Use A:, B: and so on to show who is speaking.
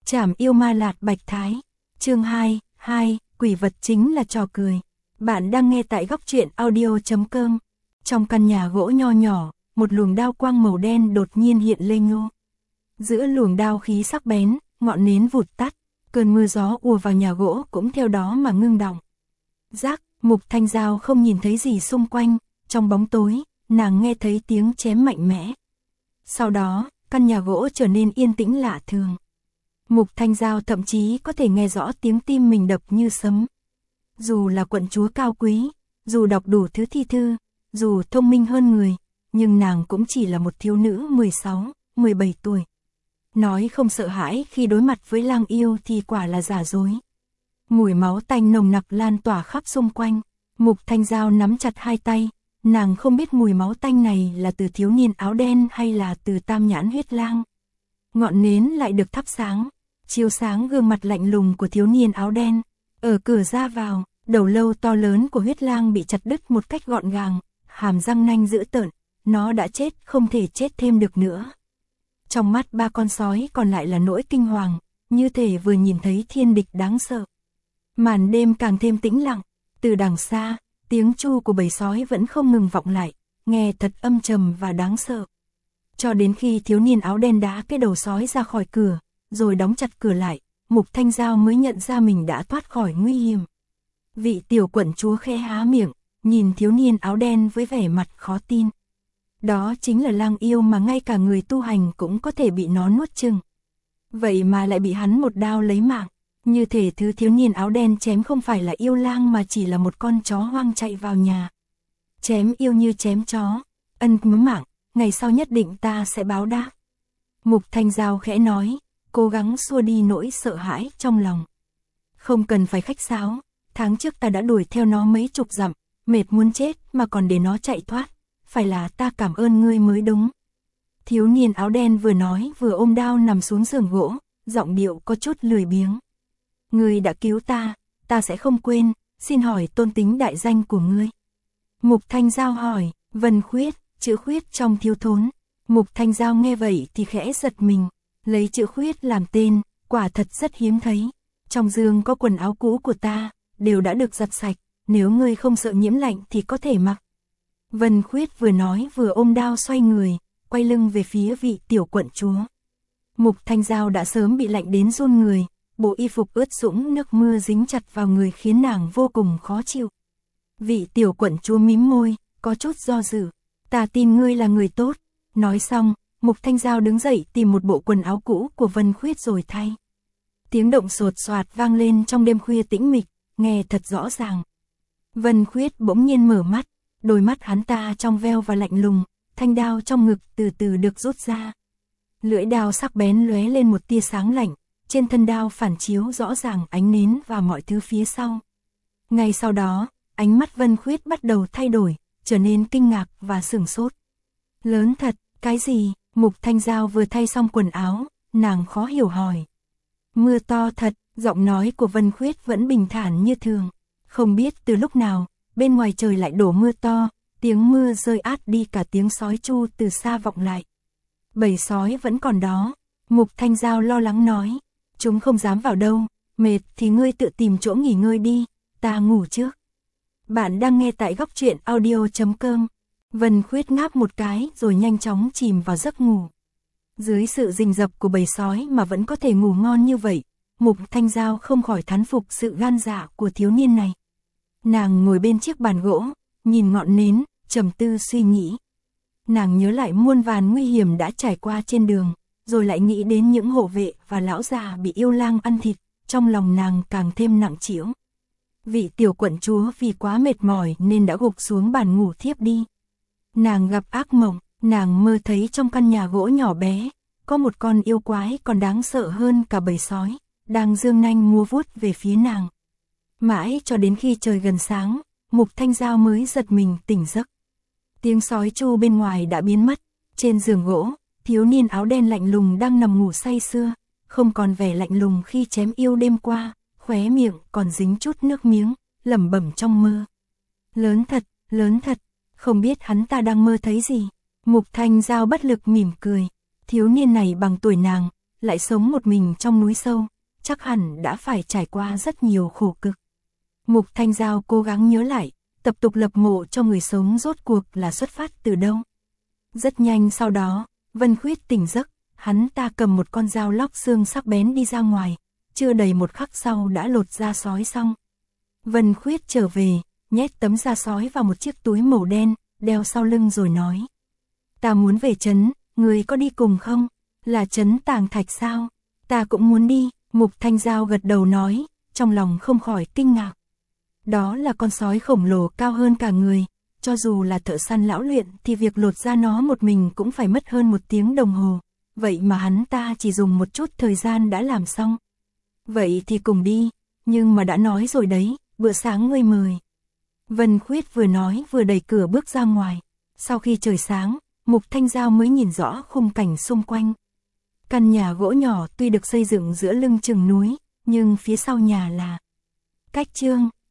A: Trảm yêu ma lạt bạch thái. Chương 2, quỷ vật chính là trò cười. Bạn đang nghe tại góc truyện audio.com. Trong căn nhà gỗ nho nhỏ, một luồng đao quang màu đen đột nhiên hiện lên ngô. Giữa luồng đao khí sắc bén, ngọn nến vụt tắt, cơn mưa gió ùa vào nhà gỗ cũng theo đó mà ngưng đọng. Rắc, Mục Thanh Giao không nhìn thấy gì xung quanh, trong bóng tối, nàng nghe thấy tiếng chém mạnh mẽ. Sau đó, căn nhà gỗ trở nên yên tĩnh lạ thường. Mục Thanh Giao thậm chí có thể nghe rõ tiếng tim mình đập như sấm. Dù là quận chúa cao quý, dù đọc đủ thứ thi thư, dù thông minh hơn người, nhưng nàng cũng chỉ là một thiếu nữ 16, 17 tuổi. Nói không sợ hãi khi đối mặt với lang yêu thì quả là giả dối. Mùi máu tanh nồng nặc lan tỏa khắp xung quanh. Mục Thanh Giao nắm chặt hai tay, nàng không biết mùi máu tanh này là từ thiếu niên áo đen hay là từ tam nhãn huyết lang. Ngọn nến lại được thắp sáng, chiếu sáng gương mặt lạnh lùng của thiếu niên áo đen. Ở cửa ra vào, đầu lâu to lớn của huyết lang bị chặt đứt một cách gọn gàng, hàm răng nanh dữ tợn, nó đã chết không thể chết thêm được nữa. Trong mắt ba con sói còn lại là nỗi kinh hoàng, như thể vừa nhìn thấy thiên địch đáng sợ. Màn đêm càng thêm tĩnh lặng, từ đằng xa, tiếng tru của bầy sói vẫn không ngừng vọng lại, nghe thật âm trầm và đáng sợ. Cho đến khi thiếu niên áo đen đá cái đầu sói ra khỏi cửa, rồi đóng chặt cửa lại, Mục Thanh Giao mới nhận ra mình đã thoát khỏi nguy hiểm. Vị tiểu quận chúa khẽ há miệng, nhìn thiếu niên áo đen với vẻ mặt khó tin. Đó chính là lang yêu mà ngay cả người tu hành cũng có thể bị nó nuốt chửng. Vậy mà lại bị hắn một đao lấy mạng, như thể thứ thiếu niên áo đen chém không phải là yêu lang mà chỉ là một con chó hoang chạy vào nhà. Chém yêu như chém chó, ân cứu mạng, ngày sau nhất định ta sẽ báo đáp. Mục Thanh Giao khẽ nói, cố gắng xua đi nỗi sợ hãi trong lòng. Không cần phải khách sáo, tháng trước ta đã đuổi theo nó mấy chục dặm, mệt muốn chết mà còn để nó chạy thoát, phải là ta cảm ơn ngươi mới đúng. Thiếu niên áo đen vừa nói vừa ôm đao nằm xuống giường gỗ, giọng điệu có chút lười biếng. Ngươi đã cứu ta sẽ không quên, xin hỏi tôn tính đại danh của ngươi. Mục Thanh Giao hỏi, Vân Khuyết, chữ Khuyết trong thiếu thốn. Mục Thanh Giao nghe vậy thì khẽ giật mình, lấy chữ Khuyết làm tên, quả thật rất hiếm thấy. Trong giường có quần áo cũ của ta, đều đã được giặt sạch, nếu ngươi không sợ nhiễm lạnh thì có thể mặc. Vân Khuyết vừa nói vừa ôm đao xoay người, quay lưng về phía vị tiểu quận chúa. Mục Thanh Giao đã sớm bị lạnh đến run người, bộ y phục ướt sũng nước mưa dính chặt vào người khiến nàng vô cùng khó chịu. Vị tiểu quận chúa mím môi, có chút do dự. Ta tin ngươi là người tốt. Nói xong, Mục Thanh Giao đứng dậy tìm một bộ quần áo cũ của Vân Khuyết rồi thay. Tiếng động sột soạt vang lên trong đêm khuya tĩnh mịch, nghe thật rõ ràng. Vân Khuyết bỗng nhiên mở mắt, đôi mắt hắn ta trong veo và lạnh lùng, thanh đao trong ngực từ từ được rút ra. Lưỡi đao sắc bén lóe lên một tia sáng lạnh, trên thân đao phản chiếu rõ ràng ánh nến và mọi thứ phía sau. Ngay sau đó, ánh mắt Vân Khuyết bắt đầu thay đổi, trở nên kinh ngạc và sửng sốt. Lớn thật, cái gì? Mục Thanh Giao vừa thay xong quần áo, nàng khó hiểu hỏi. Mưa to thật, giọng nói của Vân Khuyết vẫn bình thản như thường. Không biết từ lúc nào, bên ngoài trời lại đổ mưa to, tiếng mưa rơi át đi cả tiếng sói tru từ xa vọng lại. Bầy sói vẫn còn đó, Mục Thanh Giao lo lắng nói. Chúng không dám vào đâu, mệt thì ngươi tự tìm chỗ nghỉ ngơi đi, ta ngủ trước. Bạn đang nghe tại góc truyện audio.com. Vân Khuyết ngáp một cái rồi nhanh chóng chìm vào giấc ngủ. Dưới sự rình rập của bầy sói mà vẫn có thể ngủ ngon như vậy, Mục Thanh Giao không khỏi thán phục sự gan dạ của thiếu niên này. Nàng ngồi bên chiếc bàn gỗ, nhìn ngọn nến, trầm tư suy nghĩ. Nàng nhớ lại muôn vàn nguy hiểm đã trải qua trên đường, rồi lại nghĩ đến những hộ vệ và lão già bị yêu lang ăn thịt, trong lòng nàng càng thêm nặng trĩu. Vị tiểu quận chúa vì quá mệt mỏi nên đã gục xuống bàn ngủ thiếp đi. Nàng gặp ác mộng, nàng mơ thấy trong căn nhà gỗ nhỏ bé, có một con yêu quái còn đáng sợ hơn cả bầy sói, đang giương nanh múa vuốt về phía nàng. Mãi cho đến khi trời gần sáng, Mục Thanh Giao mới giật mình tỉnh giấc. Tiếng sói tru bên ngoài đã biến mất, trên giường gỗ, thiếu niên áo đen lạnh lùng đang nằm ngủ say sưa, không còn vẻ lạnh lùng khi chém yêu đêm qua, khóe miệng còn dính chút nước miếng, lẩm bẩm trong mơ. Lớn thật, không biết hắn ta đang mơ thấy gì. Mục Thanh Giao bất lực mỉm cười, thiếu niên này bằng tuổi nàng, lại sống một mình trong núi sâu, chắc hẳn đã phải trải qua rất nhiều khổ cực. Mục Thanh Giao cố gắng nhớ lại, tập tục lập mộ cho người sống rốt cuộc là xuất phát từ đâu. Rất nhanh sau đó, Vân Khuyết tỉnh giấc, hắn ta cầm một con dao lóc xương sắc bén đi ra ngoài, chưa đầy một khắc sau đã lột da sói xong. Vân Khuyết trở về, nhét tấm da sói vào một chiếc túi màu đen, đeo sau lưng rồi nói. Ta muốn về trấn, người có đi cùng không? Là trấn Tàng Thạch sao? Ta cũng muốn đi, Mục Thanh Giao gật đầu nói, trong lòng không khỏi kinh ngạc. Đó là con sói khổng lồ cao hơn cả người, cho dù là thợ săn lão luyện thì việc lột da nó một mình cũng phải mất hơn 1 tiếng đồng hồ, vậy mà hắn ta chỉ dùng một chút thời gian đã làm xong. Vậy thì cùng đi, nhưng mà đã nói rồi đấy, bữa sáng ngươi mời. Vân Khuyết vừa nói vừa đẩy cửa bước ra ngoài, sau khi trời sáng, Mục Thanh Giao mới nhìn rõ khung cảnh xung quanh. Căn nhà gỗ nhỏ tuy được xây dựng giữa lưng chừng núi, nhưng phía sau nhà là cách chương.